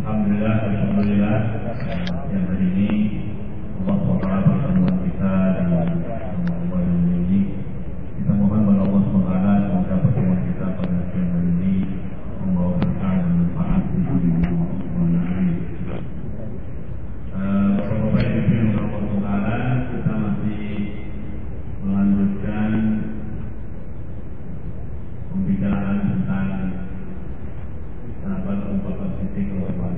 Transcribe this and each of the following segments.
Alhamdulillah yang hari ini Allah SWT pertemuan kita di bulan ini. Kita mohon kepada Allah SWT semoga pertemuan kita pada siang hari ini membawa berkah dan manfaat di dunia maupun akhirat. Bapak-bapak Ibu yang Allah SWT, kita masih melanjutkan pembicaraan tentang sahabat Abu Bakar Siddiq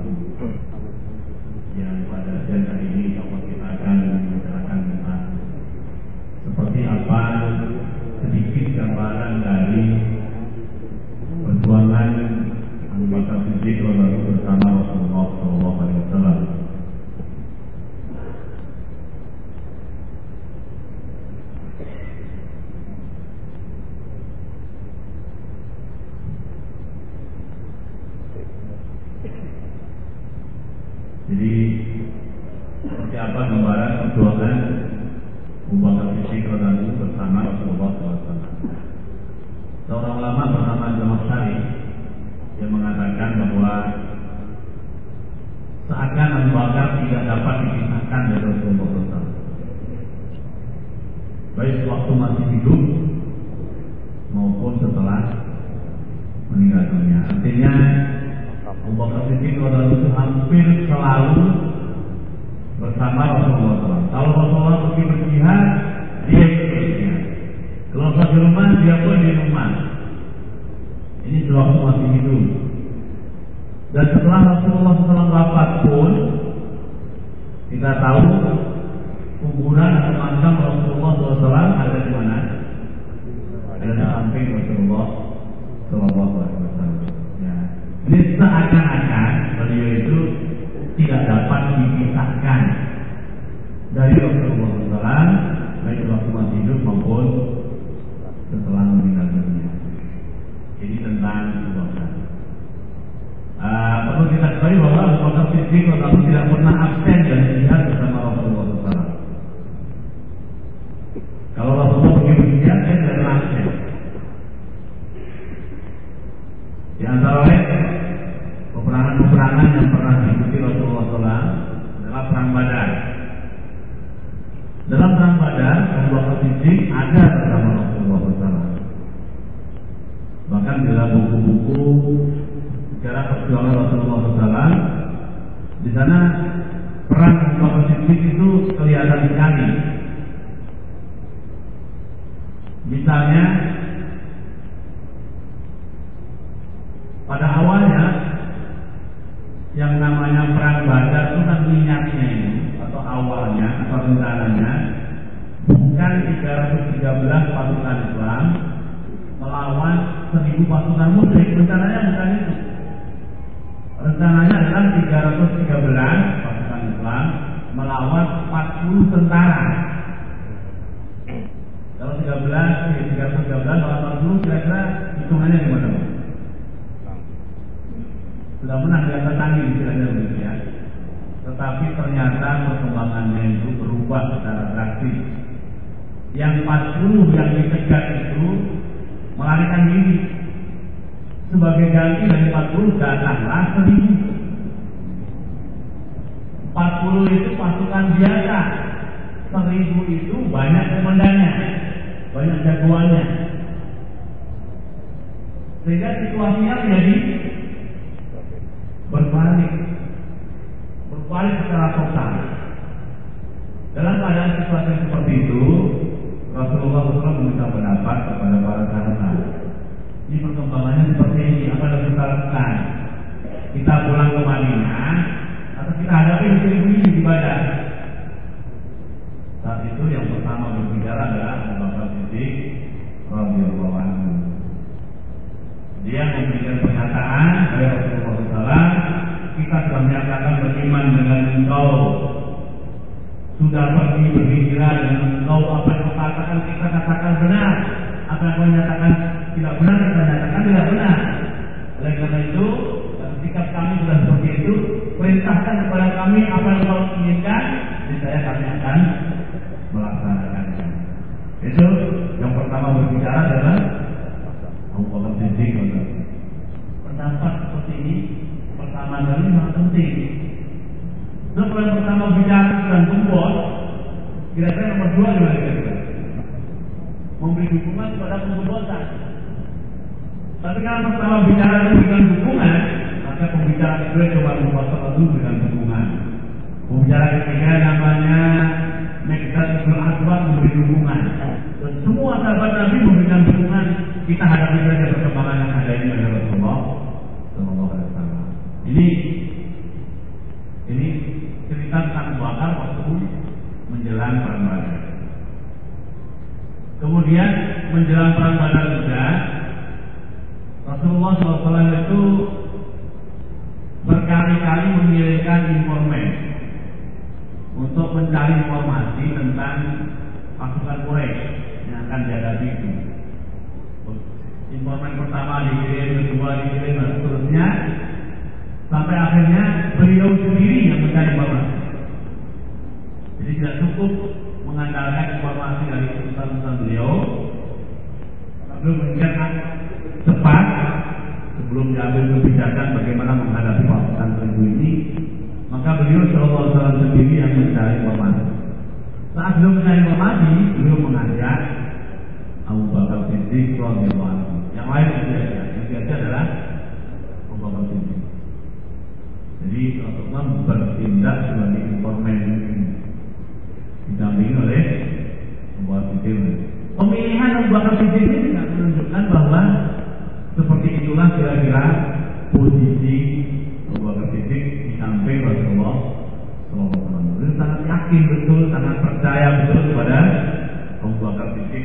yang pada siang hari ini kita akan membicarakan tentang seperti apa sedikit gambaran dari perjuangan Abu Bakar Siddiq bersama Rasulullah SAW. Jadi seperti apa gambaran perjuangan Abu Bakar Siddiq bersama Rasulullah SAW. Seorang ulama bernama Zamakhsyari yang mengatakan bahwa seakan Abu Bakar tidak dapat dipisahkan dari Rasulullah SAW, baik waktu masih hidup maupun setelah meninggal dunia. Artinya Abu Bakar Siddiq itu hampir selalu bersama Rasulullah SAW. Kalau Rasulullah pergi berjihad, dia ikut berjihad. Kalau di rumah, dia pun di rumah. Ini sewaktu masih hidup. Dan setelah Rasulullah SAW wafat pun, kita tahu kuburan atau makam Rasulullah SAW ada di mana? Ada di samping Rasulullah SAW. Ini seakan-akan beliau itu tidak dapat dipisahkan dari Rasulullah SAW, baik waktu masih hidup maupun setelah meninggal dunia. Ini tentang Abu Bakar. Perlu kita ketahui bahwa Abu Bakar Siddiq tidak pernah absen dari jihad bersama Rasulullah SAW. Kalau Rasulullah pergi berjihad, dia tidak pernah absen. Di antara lain peperangan yang pernah diikuti Rasulullah SAW adalah perang Badar. Dalam perang Badar, Abu Bakar Siddiq ada bersama Rasulullah SAW. Bahkan dalam buku-buku sejarah perjuangan Rasulullah SAW, di sana perang Abu Bakar Siddiq itu kelihatan sekali. Misalnya, pada awalnya yang namanya perang Badar itu kan minyaknya ini atau awalnya atau rencananya bukan 313 pasukan Islam melawan 1000 pasukan musyrik. Rencananya bukan itu. Rencananya adalah 313 pasukan Islam melawan 40 tentara. Kalau 313 melawan 40 kira-kira hitungannya gimana? Sudah menang di atas angin istilahnya begitu ya. Tetapi ternyata perkembangannya itu berubah secara drastis. Yang 40 yang dicegat itu melarikan diri. Sebagai ganti dari 40 datanglah 1000. 40 itu pasukan biasa. 1000 itu banyak komandannya, banyak jagoannya. Sehingga situasinya menjadi berbalik secara total. Dalam keadaan situasi seperti itu, Rasulullah SAW meminta pendapat kepada para sahabat. Ini perkembangannya seperti ini, apa yang kita lakukan? Kita pulang ke Madinah atau kita hadapi ibu-ibu ini di Badar? Saat itu yang pertama berbicara adalah Abu Bakar Siddiq radhiyallahu anhu. Dia memberikan pernyataan dari Rasulullah SAW, kita sudah menyatakan beriman dengan engkau, sudah pergi berhijrah dengan engkau, apa yang kau katakan kita katakan benar, apa yang kau nyatakan tidak benar kita nyatakan tidak benar. Oleh karena itu, sikap kami sudah seperti itu, perintahkan kepada kami apa yang kau inginkan, niscaya kami akan melaksanakannya. Itu yang pertama berbicara adalah Abu Bakar Siddiq. Pendapat seperti ini pertama Ramadan ini sangat penting. Terus yang pertama bicara bulan gembos, kira-kira nomor 2 gimana kira-kira? Memberi dukungan kepada penggembosan. Tapi kalau pertama bicara dengan dukungan, maka pembicaraan kedua coba membuat dulu dengan dukungan. Pembicaraan ketiga namanya Miqdad bin Aswad memberi dukungan. Dan semua sahabat Nabi memberikan dukungan. Kita hadapi saja perkembangan yang ada ini oleh Rasulullah Sallallahu Alaihi Wasallam. Ini cerita tentang Abu Bakar waktu menjelang perang Badar. Kemudian menjelang perang Badar juga Rasulullah SAW itu berkali-kali mengirimkan informan untuk mencari informasi tentang pasukan Quraisy yang akan dihadapi itu. Informan pertama dikirim, kedua dikirim, dan seterusnya sampai akhirnya beliau sendiri yang mencari informasi. Jadi tidak cukup mengandalkan informasi dari utusan-utusan beliau. Beliau mengingatkan cepat sebelum diambil kebijakan bagaimana menghadapi pasukan Quraisy ini, maka beliau Sallallahu Alaihi Wasallam sendiri yang mencari informasi. Saat beliau mencari informasi, beliau mengajak Abu Bakar Siddiq radhiyallahu anhu. Yang lain yang biasa adalah Abu Bakar Siddiq. Jadi Rasulullah bertindak sebagai informan didampingi oleh Abu Bakar Siddiq. Pemilihan Abu Bakar Siddiq ini tidak menunjukkan bahwa seperti itulah kira-kira posisi Abu Bakar Siddiq di samping Rasulullah SAW. Beliau sangat yakin betul, sangat percaya betul kepada Abu Bakar Siddiq.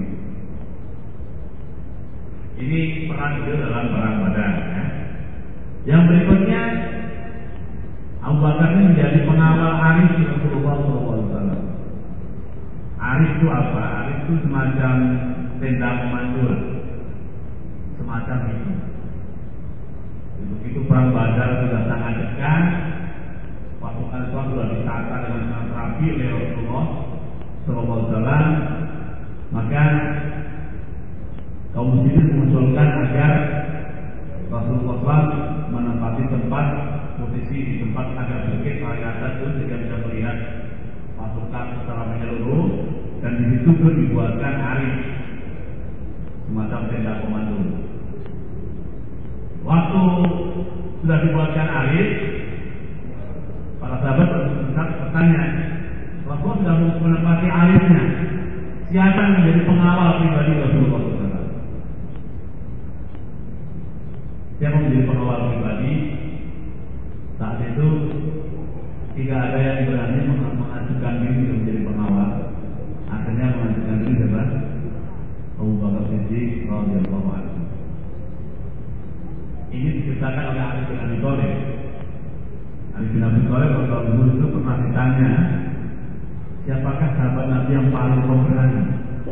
Ini peran beliau dalam perang Badar. Ya. Yang berikutnya, Abu Bakar ini menjadi pengawal aris Rasulullah SAW. Aris itu apa? Aris itu semacam tenda pemandu, semacam itu. Begitu perang Badar sudah sangat dekat, pasukan Islam sudah ditata dengan sangat rapi oleh Rasulullah SAW, maka kaum muslimin mengusulkan agar Rasulullah SAW menempati tempat posisi di tempat agak sedikit paling atas itu sehingga bisa melihat pasukan secara menyeluruh, dan di situ pun dibuatkan aris semacam tenda komando. Waktu sudah dibuatkan aris, para sahabat bertanya, Rasulullah sudah menempati arisnya, siapa yang menjadi pengawal pribadi Rasulullah SAW? Siapa menjadi pengawal pribadi? Saat itu tidak ada yang berani mengajukan diri untuk menjadi pengawal. Akhirnya mengajukan diri siapa? Abu Bakar Siddiq radhiyallahu anhu. Ini diceritakan oleh Ali bin Abi Thalib. Ali bin Abi Thalib waktu itu pernah ditanya, siapakah sahabat Nabi yang paling pemberani?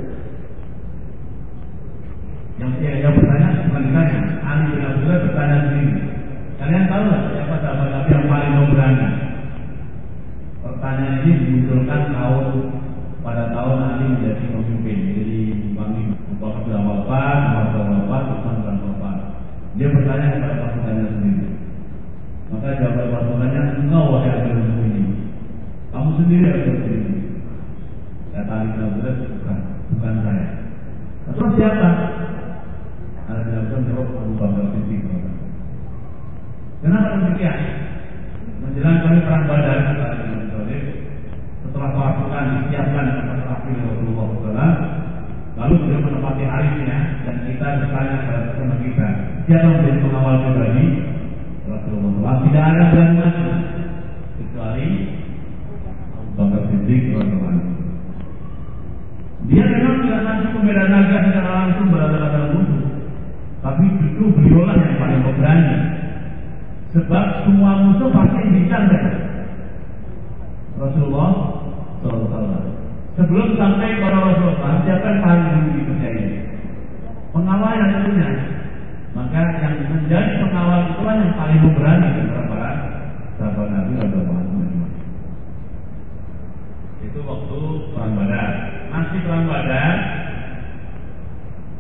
Yang dia bertanya bukan ditanya, Ali bin Abi Thalib bertanya sendiri. Kalian tahu nggak siapa sahabat Nabi yang paling pemberani? Pertanyaan ini dimunculkan pada tahun Ali menjadi pemimpin. Jadi Bang Bakar sudah wafat, Umar sudah wafat, Utsman sudah wafat. Dia bertanya kepada pasukannya sendiri. Maka jawaban pasukannya, engkau wahai Amirul Mukminin, kamu sendiri harus berdiri. Kata Ali bin Abi Thalib, bukan saya. Terus siapa? Ali bin Abi Thalib menjawab, Abu Bakar Siddiq. Kenapa demikian? Menjelang kali perang Badar, setelah pasukan disiapkan atas rapi Rasulullah SAW, lalu beliau menempati arisnya, dan kita bertanya kepada bersama kita, siapa menjadi pengawal pribadi Rasulullah SAW? Tidak ada yang maju kecuali Abu Bakar Siddiq radhiyallahu anhu. Dia memang tidak langsung membela naga secara langsung berhadapan musuh, tapi justru beliaulah yang paling berani. Sebab semua musuh pasti bincang Rasulullah SAW. Sebelum sampai kepada Rasulullah, siapa yang paling dulu dipercaya? Pengawal yang tentunya. Maka yang menjadi pengawal itulah yang paling berani antara para sahabat Nabi SAW. Itu waktu perang Badar. Masih perang Badar,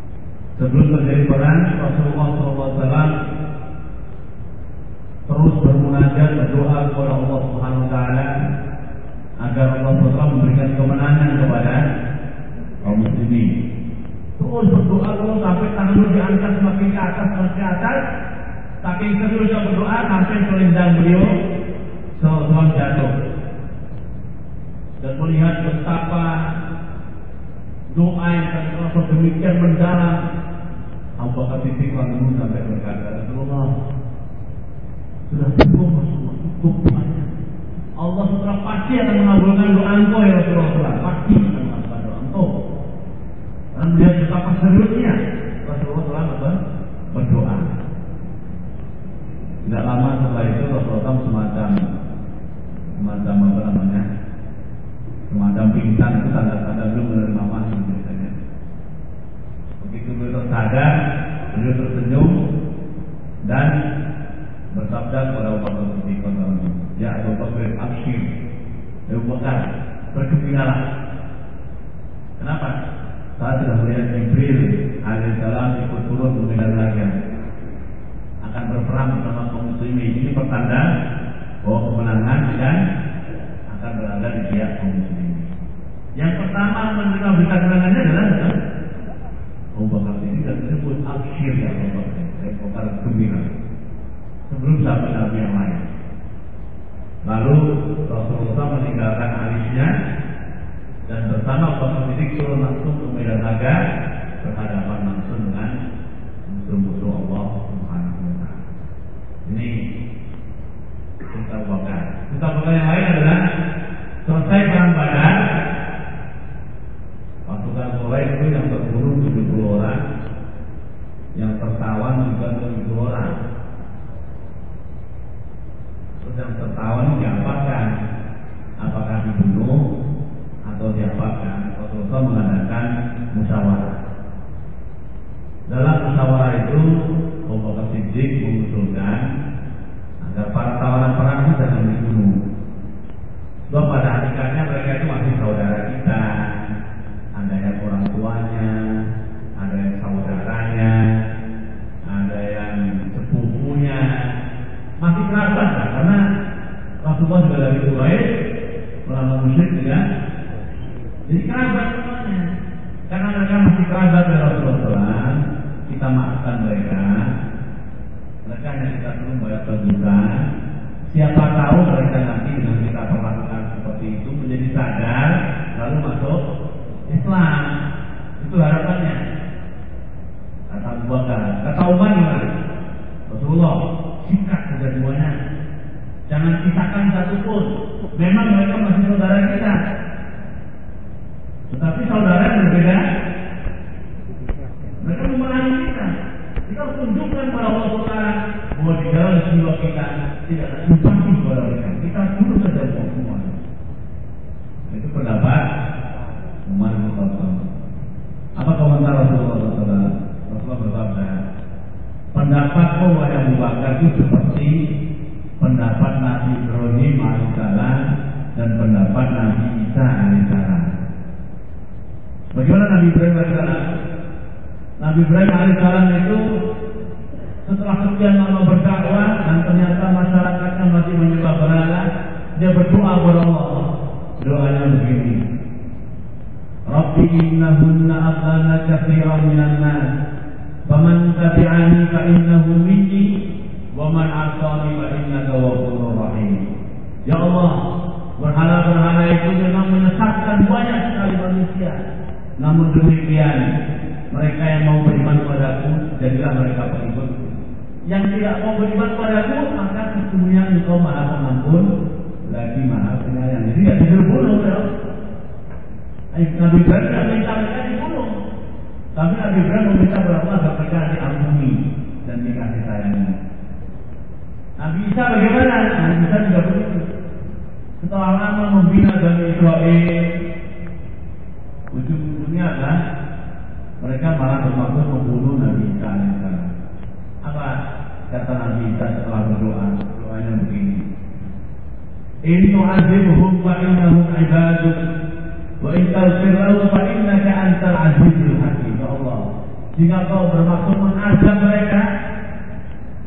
sebelum terjadi perang, Rasulullah SAW terus bermunajat, berdoa kepada Allah Subhanahu wa taala agar Allah SWT memberikan kemenangan kepada kaum muslimin. Terus berdoa terus sampai tangan diangkat semakin ke atas. Saking seriusnya berdoa sampai selendang beliau seorang jatuh. Dan melihat betapa doa yang terlalu demikian mendalam, Abu Bakar Siddiq langsung sampai berkata, Rasulullah, sudah cukup banyak. Allah SWT pasti akan mengabulkan doa engkau ya Rasulullah. Pasti akan mengabulkan doa engkau. Karena melihat betapa seriusnya Rasulullah SAW berdoa. Tidak lama setelah itu Rasulullah semacam pingsan, itu tanda-tanda belum menerima wahyu biasanya. Begitu beliau tersadar, beliau tersenyum dan bersabda kepada Abu Bakar Siddiq, ya Abu Bakar, abshir, Abu Bakar, bergembiralah. Kenapa? Saya sudah melihat Jibril alaihissalam ikut turun ke medan laga, akan berperang bersama kaum muslimin. Ini pertanda bahwa kemenangan dan akan berada di pihak kaum muslimin. Yang pertama menerima berita kemenangannya adalah Abu Bakar ini dan disebut abshir ya Abu Bakar gembira. Sebelum sahabat Nabi yang lain. Lalu Rasulullah meninggalkan alisnya dan bersama Abu Bakar Siddiq turun langsung ke medan laga berhadapan langsung dengan musuh-musuh Allah Subhanahu wa taala. Ini cerita Abu Bakar. Cerita Abu Bakar yang lain adalah selesai perang Badar, pasukan Quraisy itu yang terbunuh 70 orang, yang tertawan juga 70 orang. Terus yang tertawan diapakan? Apakah dibunuh atau diapakan? Rasulullah mengadakan musyawarah. Dalam musyawarah itu Abu Bakar Siddiq mengusulkan agar para tawanan perang itu jangan dibunuh. Sebab pada hakikatnya mereka itu masih saudara kita. Ada yang orang tuanya, ada yang saudaranya, ada yang sepupunya, masih kerabat lah. Karena Rasulullah juga dari Quraisy, orang musyrik juga, jadi kerabat semuanya. Karena mereka masih kerabat dari Rasulullah, kita maafkan mereka. Mereka hanya kita perlu bayar tebusan. Siapa tahu mereka nanti dengan kita perlakukan seperti itu menjadi sadar, lalu masuk Islam. Itu harapannya. Kata Abu Bakar, kata Umar gimana? Rasulullah, sikat saja semuanya. Jangan pisahkan satu pun. Memang mereka masih saudara kita, tetapi saudara yang berbeda. Mereka memerangi kita. Kita tunjukkan kepada Allah Taala bahwa di dalam jiwa kita tidak ada simpati kepada mereka. Kita bunuh saja semua. Itu pendapat Umar bin Khattab. Apa komentar Rasulullah SAW? Rasulullah bersabda, pendapatku wahai Abu Bakar itu seperti pendapat Nabi Ibrahim alaihissalam dan pendapat Nabi Isa alaihissalam. Bagaimana Nabi Ibrahim alaihissalam? Nabi Ibrahim alaihissalam itu setelah sekian lama berdakwah dan ternyata masyarakatnya masih menyembah berhala, dia berdoa kepada Allah. Doanya begini, Rabbi innahunna adlana katsiran minan nas, faman tabi'ani fa innahu minni wa man 'asani fa innaka ghafurur rahim. Ya Allah, berhala-berhala itu memang menyesatkan banyak sekali manusia. Namun demikian, mereka yang mau beriman padaku, jadilah mereka pengikut. Yang tidak mau beriman padaku, maka sesungguhnya Engkau Maha Pengampun lagi Maha Penyayang. Jadi tidak dibunuh, ya. Nabi Ibrahim tidak minta mereka dibunuh, tapi Nabi Ibrahim meminta berapa agar mereka diampuni dan dikasih sayangnya. Nabi Isa bagaimana? Nabi Isa juga begitu. Setelah lama membina Bani Israel, ujung-ujungnya adalah mereka malah bermaksud membunuh Nabi Isa alaihissalam. Apa kata Nabi Isa setelah berdoa? Doanya begini, In tu'adzibhum fa innahum 'ibaduk wa in taghfir lahum fa innaka antal 'azizul hakim. Ya Allah, jika Kau bermaksud mengazab mereka,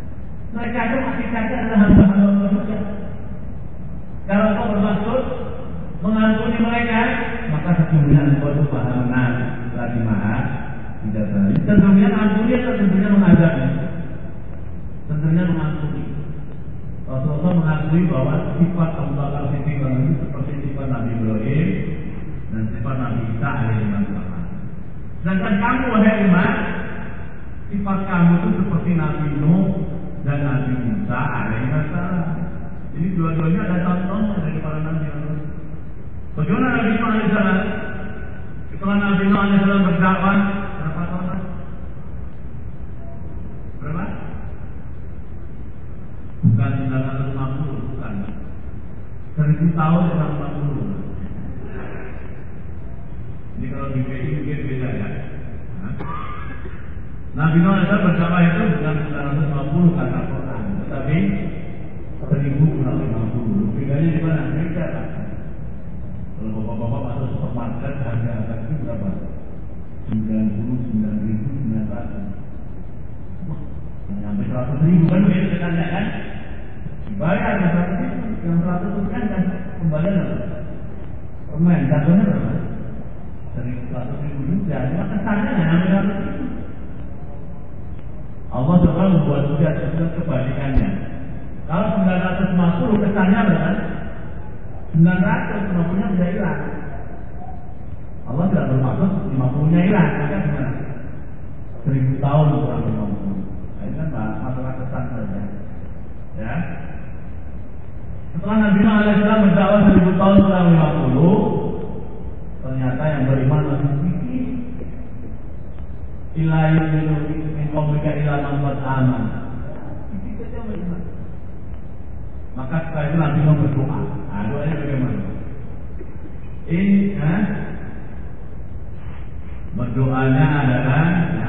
Mereka itu hakikatnya adalah hamba-hamba manusia. Kalau kau bermaksud mengampuni mereka, maka sesungguhnya engkau itu benar lagi maha bijaksana. Tentunya ampuni atau tentunya mengazabnya? Tentunya mengampuni. Rasulullah mengakui bahwa sifat Abu Bakar Siddiq itu seperti sifat Nabi Ibrahim dan sifat Nabi Isa alaihissalam. Sedangkan kamu wahai umat, sifat kamu itu seperti Nabi Nuh dan Nabi Musa alaihissalam. Jadi dua-duanya ada contohnya dari para nabi. Bagaimana Nabi Nuh alaihissalam? Setelah Nabi Nuh alaihissalam berdakwah berapa tahun? Berapa? Bukan 950, bukan 1000 tahun 140. Ini kalau di PI mungkin beda ya. Nabi Nuh alaihissalam berdakwah itu bukan 950 kata Quran, tetapi 1050. Bedanya di mana? Beda kan? Kalau bapak-bapak masuk supermarket harga kaki berapa? 99.900. Sampai 100.000 kan beda tanya kan? Dibayar yang 100.000, yang 100 kan dan kembalian apa? Permen, jatuhnya berapa? 100.000 juga, cuma kesannya hampir 100.000. Allah juga membuat juga kebalikannya. Kalau 950 kesannya berapa? 950-nya sudah hilang. Allah tidak bermaksud 50-nya hilang, maka gimana? 1000 tahun kurang 50. Ini kan masalah kesan saja. Ya. Setelah Nabi Nuh alaihissalam berdakwah 1000 tahun kurang 50, ternyata yang beriman masih sedikit. Ila yu'minu min qaumika ila man qad aman. Sedikit saja beriman. Maka setelah itu Nabi Nuh berdoa. Doanya bagaimana? Berdoanya adalah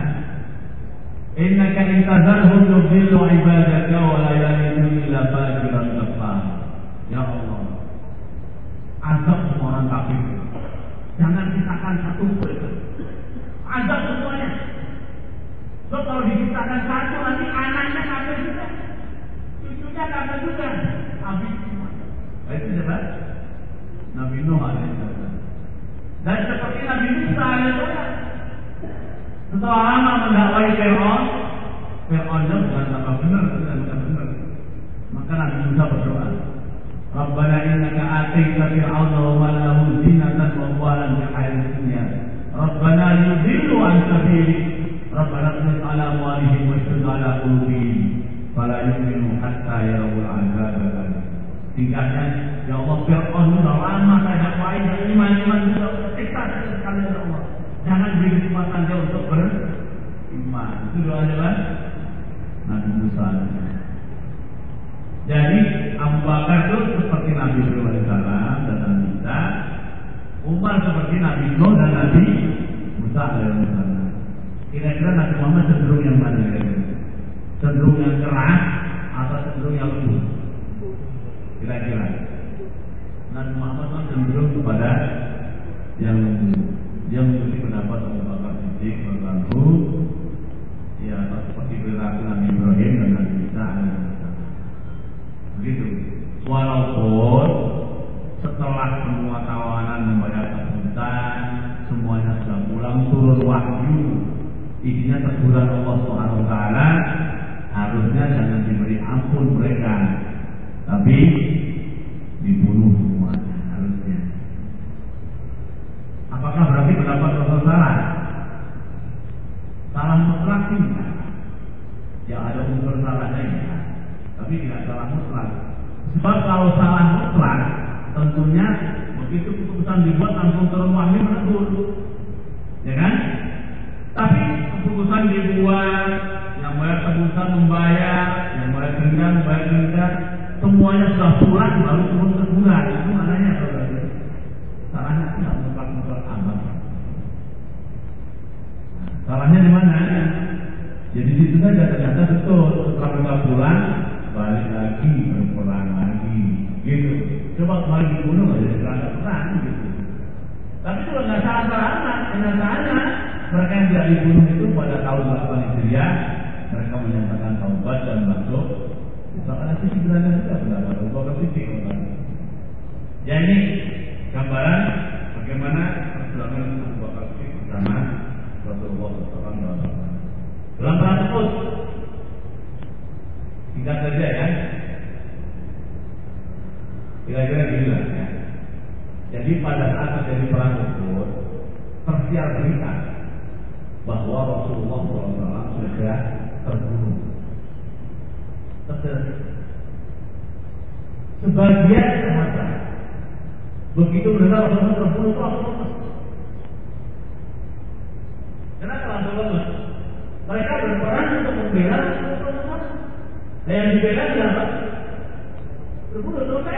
innaka intazarhum yudhillu ibadaka wa la yalidu illa fajiran kafar. Ya Allah, azab semua orang kafir. Jangan sisakan satu pun. Azab semuanya. So kalau disisakan satu nanti anaknya kafir juga, cucunya kafir juga, habis semua. Itu jelas. Nabi Nuh alaihissalam. Dan seperti Nabi Musa alaihissalam. Setelah lama mendakwai Fir'aun bukan tambah benar, bukan benar. Maka Nabi Musa berdoa, Rabbana innaka ataita Fir'auna wa malahu zinatan wa amwalan fil hayatid dunya. Rabbana liyudillu an sabilik. Rabbana qnis ala amwalihim wa shdud ala qulubihim fala yu'minu hatta yarawul 'adzab al-alim. Tingkahnya, ya Allah, Fir'aun sudah lama saya dakwai, iman juga siksa sekali ya Allah. Jangan beri kesempatan dia untuk beriman. Itu doanya kan? Nabi Musa. Jadi Abu Bakar itu seperti Nabi Ibrahim alaihissalam dan Nabi Isa. Umar seperti Nabi Nuh dan Nabi Musa alaihissalam. Kira-kira Nabi Muhammad cenderung yang mana? Cenderung yang keras atau cenderung yang lembut? Kira-kira Nabi Muhammad kan cenderung kepada yang lembut. Dia mengikuti pendapat Abu Bakar Siddiq radhiyallahu ya seperti perilaku Nabi Ibrahim dan Nabi Isa alaihissalam. Begitu. Walaupun setelah semua tawanan membayar kebutuhan, semuanya sudah pulang, turun wahyu, isinya teguran Allah Subhanahu wa taala, harusnya jangan diberi ampun mereka, tapi dibunuh semuanya harusnya. Apakah berarti pendapat Rasul salah? Salah mutlak tidak. Ya ada unsur salahnya ya, tapi tidak salah mutlak. Sebab kalau salah mutlak, tentunya begitu keputusan dibuat langsung turun wahyu menegur, ya kan? Tapi keputusan dibuat, yang bayar tebusan membayar, yang bayar denda, semuanya sudah pulang baru turun teguran. Itu maknanya saudara. Salahnya tidak mutlak amat. Salahnya di mana? Jadi di situ saja ternyata betul. Setelah mereka pulang, balik lagi, berperang lagi, gitu. Coba kemarin dibunuh nggak jadi perang gitu. Tapi kalau nggak salah kenyataannya mereka yang tidak dibunuh itu pada tahun 8 Hijriah mereka menyatakan taubat dan masuk Bahkan nanti sebenarnya sudah pendapat Abu Bakar Siddiq. Ya ini gambaran bagaimana perjuangan Abu Bakar Siddiq bersama Rasulullah SAW dalam perang Uhud. Singkat saja ya. Kira-kira gini lah ya. Jadi pada saat terjadi perang Uhud, tersiar berita bahwa Rasulullah SAW sudah terbunuh. Sebagian sahabat begitu mendengar Rasulullah terbunuh, Rasulullah. Kenapa Rasulullah? Mereka berperang untuk membela Rasulullah. Dan yang dibela siapa? Terbunuh selesai.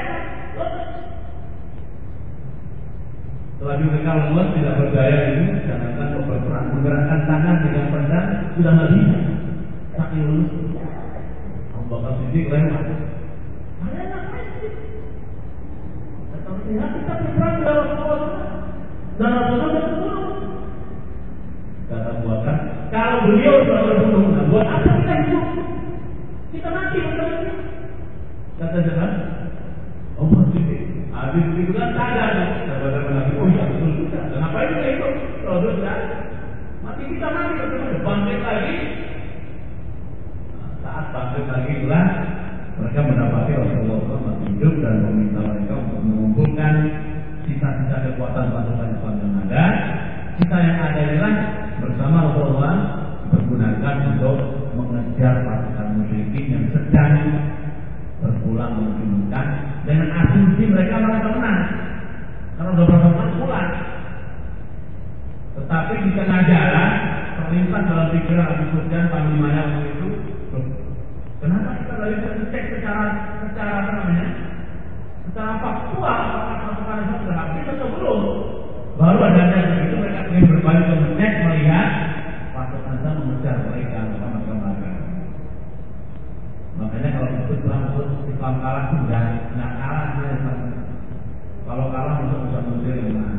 Selagi mereka lemas tidak berdaya ini, jangankan berperang, menggerakkan tangan dengan pedang sudah nggak bisa. Saking lulus. Abu Bakar Siddiq lewat. Kalian ngapain sih? Ya kita berperang dengan Rasulullah. Dan Rasulullah terbunuh. Kata Abu Bakar, kalau beliau sudah terbunuh, nah buat apa kita hidup? Kita mati betul-betul. Kata siapa? Abu Bakar Siddiq. Habis itu kan sadar. Sahabat lagi, oh ya betul juga. Kenapa itu kita hidup? Kalau sudah mati kita mati betul-betul. Bangkit lagi. Saat bangkit lagi itulah mereka mendapati Rasulullah SAW masih hidup dan meminta mereka untuk mengumpulkan sisa-sisa kekuatan pasukan Islam yang ada. Kita yang ada inilah bersama Rasulullah digunakan untuk mengejar pasukan musyrikin yang sedang berpulang menuju Mekah dengan asumsi mereka merasa menang karena sudah berapa pulang. Tetapi di tengah jalan terlintas dalam pikiran Abu Sufyan panglimanya waktu itu, kenapa kita tidak bisa cek secara apa namanya, secara faktual apakah pasukan Islam sudah habis atau belum? Baru adanya begitu mereka ingin berbalik ke Mekah melihat pasukan Islam mengejar mereka bersama-sama. Makanya kalau itu perang Islam kalah sudah nggak kalah dia. Kalau kalah bisa musir yang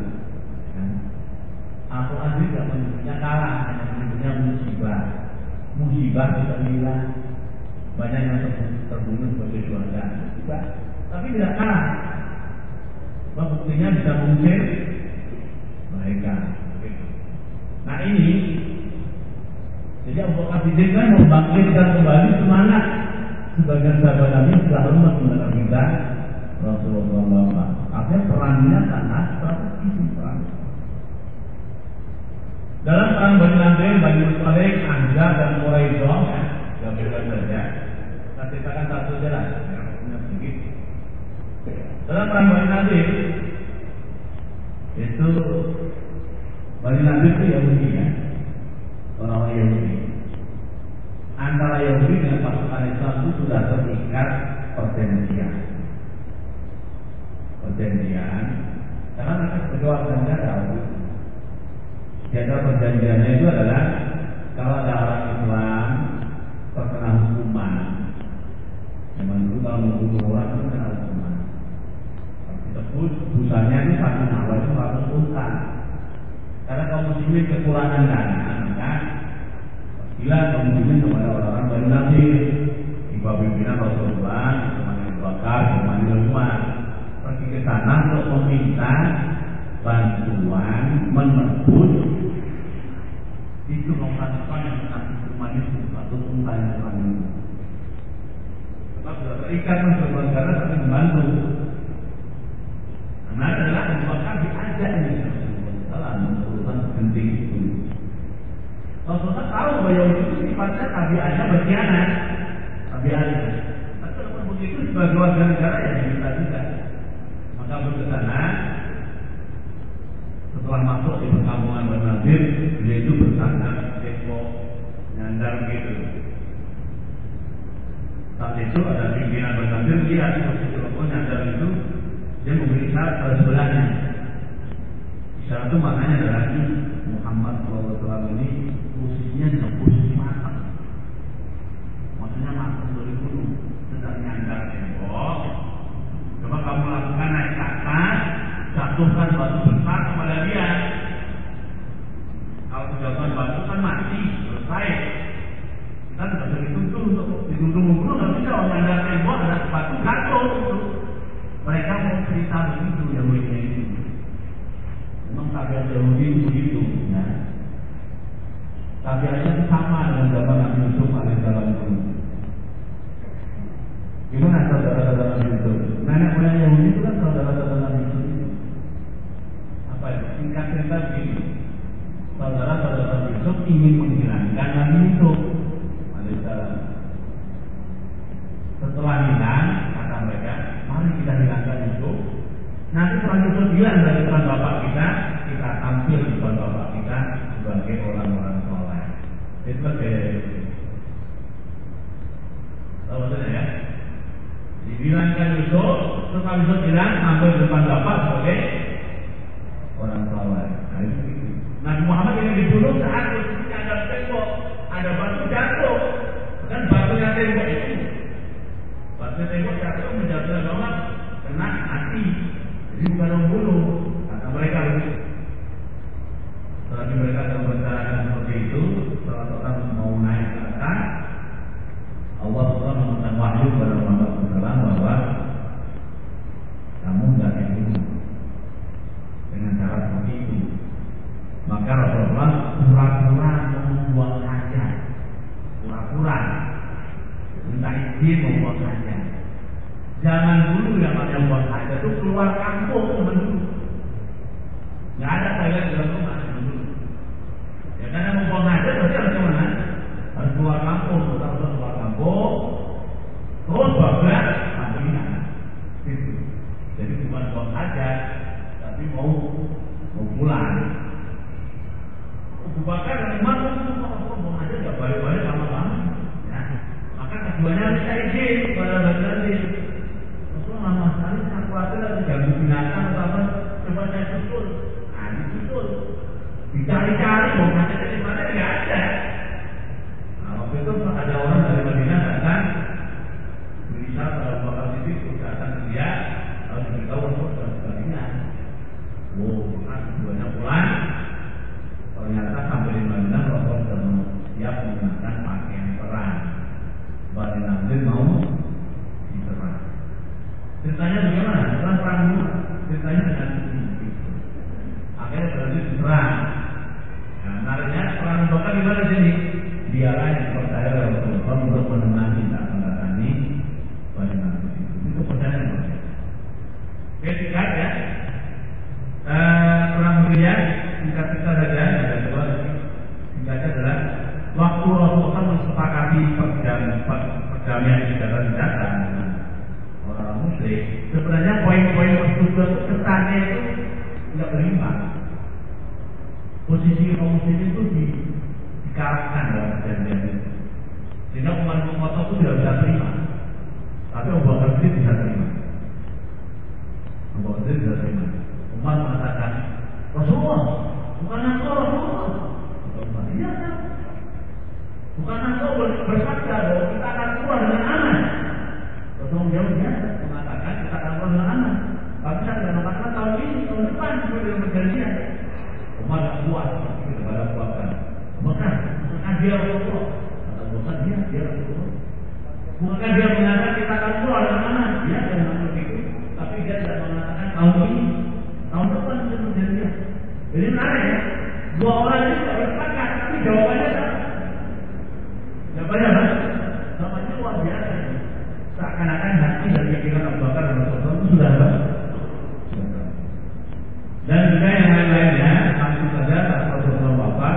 atau Aziz tidak menyebutnya kalah, hanya menyebutnya musibah. Musibah bisa bilang banyak yang terbunuh sebagai syuhada, tapi tidak kalah. Buktinya bisa mengusir mereka. Nah ini, jadi Abu Bakar Siddiq kan membangkitkan kembali semangat sebagian sahabat Nabi sudah lemas mendengar berita Rasulullah SAW. Artinya perangnya sangat strategis perang. Dalam perang Bani Nadir, Bani Muttalib, Hamzah dan Quraisyah, gambarkan saja. Kita ceritakan satu jalan. Dalam perang Bani Nadir, itu Bani Nadir itu Yahudi ya, orang-orang Yahudi. Antara Yahudi dengan pasukan Islam itu sudah terikat perjanjian. Karena mereka sebagai warga negara. Di antara perjanjiannya itu adalah kalau ada orang Islam terkena hukuman, zaman dulu kalau membunuh orang itu kena hukuman. Tersebut busanya itu 1 nyawa itu 100 unta. Karena kaum muslimin kekurangan dana, maka bila kaum muslimin kepada orang-orang Bani Nadir, di bawah pimpinan Rasulullah, Abu Bakar, Umar, pergi ke sana untuk meminta bantuan menebus itu pasukan yang menanggung hukuman itu atau unta yang menanggung. Sebab sudah terikat dengan negara tapi membantu. Karena adalah Abu Bakar diajak ini dalam urusan penting itu. Rasulullah tahu bahwa itu sifatnya tabiatnya berkhianat, tabiatnya. Tapi kalau begitu sebagai warga negara ya kita juga. Maka bersana setelah masuk di perkampungan Bani Nadir, dia itu bersandar tembok nyandar gitu. Saat itu ada pimpinan Bani Nadir lihat posisi tembok nyandar itu, dia memberi syarat pada sebelahnya. Syarat itu maknanya adalah Muhammad SAW ini posisinya di posisi matang. Maksudnya matang dari gunung, sedang nyandar tembok. Coba kamu lakukan naik ke atas, jatuhkan batu besar kepada dia. Kalau jatuhkan batu kan mati, selesai. Kita Kan nggak bisa dituduh untuk membunuh, nggak bisa. Orang ada tembok, ada sepatu, jatuh gitu. Mereka mau cerita begitu Yahudinya itu. Memang tabiat Yahudi itu begitu. Ya. Tabiatnya itu sama dengan zaman Nabi Yusuf alaihissalam itu. Gimana saudara-saudara Nabi Yusuf? Nenek moyang Yahudi itu kan saudara-saudara Nabi Yusuf itu. Apa itu? Singkat cerita begini. Saudara-saudara Nabi Yusuf ingin menghilangkan Nabi Yusuf alaihissalam. Setelah hilang, kata mereka, mari kita hilangkan Yusuf. Nanti setelah Yusuf hilang dari depan bapak kita tampil di depan bapak kita sebagai orang-orang soleh. Itu kan gaya Yusuf. Tahu maksudnya ya? Dihilangkan Yusuf, setelah Yusuf hilang, tampil di depan bapak sebagai orang soleh. Nah, itu gitu. Nabi Muhammad yang dibunuh saat itu ada tembok, ada batu jatuh. Kan batunya tembok itu. Batunya tembok jatuh menjatuhkan Muhammad kena hati. Jadi bukan membunuh. Kata mereka begitu. Setelah mereka berbicarakan seperti itu, setelah orang mau naik ke atas, Allah SWT memberikan wahyu kepada Muhammad SAW bahwa kamu tidak dibunuh dengan cara seperti itu. Maka Rasulullah pura-pura membuang saja, pura-pura minta izin membuang saja. Jangan dulu yang namanya membuang saja itu keluar kampung teman dulu. Nggak ada toilet di rumah dulu. Ya karena membuang saja berarti harus kemana? Harus keluar kampung, harus keluar kampung. Terus bablas sampai mana? Gitu. Jadi bukan buang saja, tapi mau pulang. Abu Bakar dan Umar mau aja nggak balik-balik lama-lama. Ya. Maka keduanya minta izin kepada Nabi. Rasul lama sekali saya khawatir ada ganggu binatang atau apa. Coba saya susul. Nah, disusul. Dicari-cari mau ada di mana nggak ada. Nah, waktu itu ada orang dari Madinah datang, berita pada Abu Bakar itu datang ke dia, lalu diberitahu Rasul dan sebagainya. Maka keduanya pulang. Ternyata sampai di Madinah Rasul sudah siap menggunakan pakaian perang. Bani Nadir mau diserang. Ceritanya bagaimana? Setelah perang dulu, ceritanya dengan ini. Akhirnya berarti diserang. Nah, menariknya perang Bakar di mana sini? Dialah yang percaya Rasulullah untuk menemani tak mendatangi Bani Nadir itu. Itu percayaan Rasul. Ketika ya, perang Badar. Singkat kita saja ada dua. Singkatnya adalah waktu Rasulullah mensepakati perdamaian senjata dengan orang musyrik. Sebenarnya poin-poin persetujuan itu kesannya itu tidak berimbang. Posisi kaum muslimin itu dikalahkan dalam perjanjian itu. Sehingga Umar bin Khattab itu tidak bisa terima. Tapi Abu Bakar bisa terima. Abu Bakar bisa terima. Umar mengatakan, Rasulullah, bukan engkau Rasulullah. Iya kan? Bukan engkau bersabda bahwa kita akan keluar dengan aman. Rasulullah mengatakan kita akan keluar dengan aman. Tapi saya tidak mengatakan tahun ini, tahun depan sesuai dengan perjanjian. Umar tak kuat kepada Abu Bakar. Bukan dia Rasulullah. Bukan dia Rasulullah. Bukan dia mengatakan kita akan keluar dengan aman. Dia dengan begitu. Tapi dia tidak mengatakan tahun ini, tahun depan sesuai perjanjian. Jadi menarik ya, dua orang ini tidak bersepakat, tapi jawabannya apa? Jawabannya apa? Jawabannya luar biasa. Seakan-akan hati dan pikiran Abu Bakar dan Rasulullah itu sudah apa? Dan juga yang lain-lainnya, langsung saja saat Rasulullah wafat,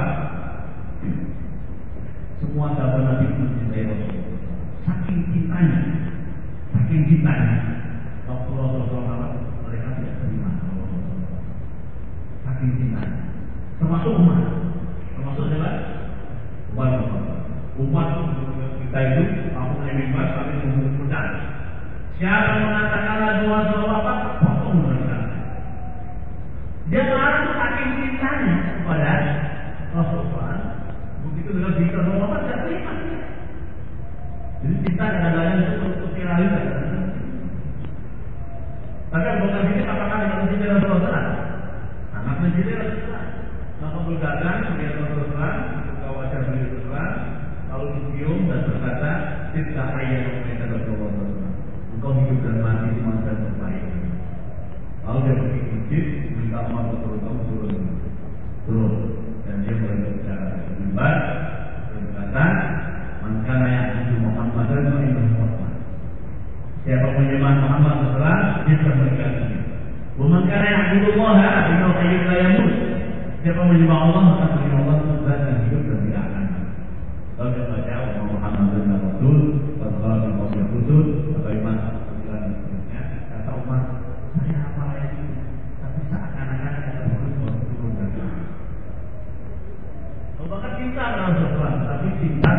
semua sahabat Nabi mencintai Rasulullah. Saking cintanya, waktu Rasulullah wafat, mereka tidak terima. Saking cintanya, termasuk umat, termasuk siapa? Umat kita itu, aku menimbas, kami mengumpulkan. Siapa mengatakan lagu Rasulullah apa? Potong mereka. Dia melarang saking cintanya kepada Rasulullah. Begitu dengan berita Rasulullah tidak terima. Jadi cinta kadang-kadang untuk viralitas. Tapi bukan ini apakah dengan mencintai Rasulullah? Sangat mencintai Rasulullah. Maka berdatang melihat Rasulullah, untuk wajah beliau Rasulullah, lalu tersenyum dan berkata, "Sirka hayya wa maita Rasulullah." Engkau hidup dan mati di masa terbaik. Lalu dia pergi ke masjid, minta Umar turun, dan dia mulai berbicara lebar, berkata, "Man kana ya'budu Muhammadan fa innahu Muhammad." Siapa menyembah Muhammad setelah dia telah meninggal dunia. Wa man kana ya'budu Allah fa innahu hayyun la yamut. Siapa menyembah Allah maka menyembah Allah zat yang hidup dan tidak akan mati. Lalu dia baca Muhammad dan Rasul, Rasulullah dan Rasul, atau iman dan seterusnya. Kata Umar, saya apa ayat ini? Tapi seakan-akan ada turun dan turun. Bahkan cinta dengan Rasulullah, tapi cinta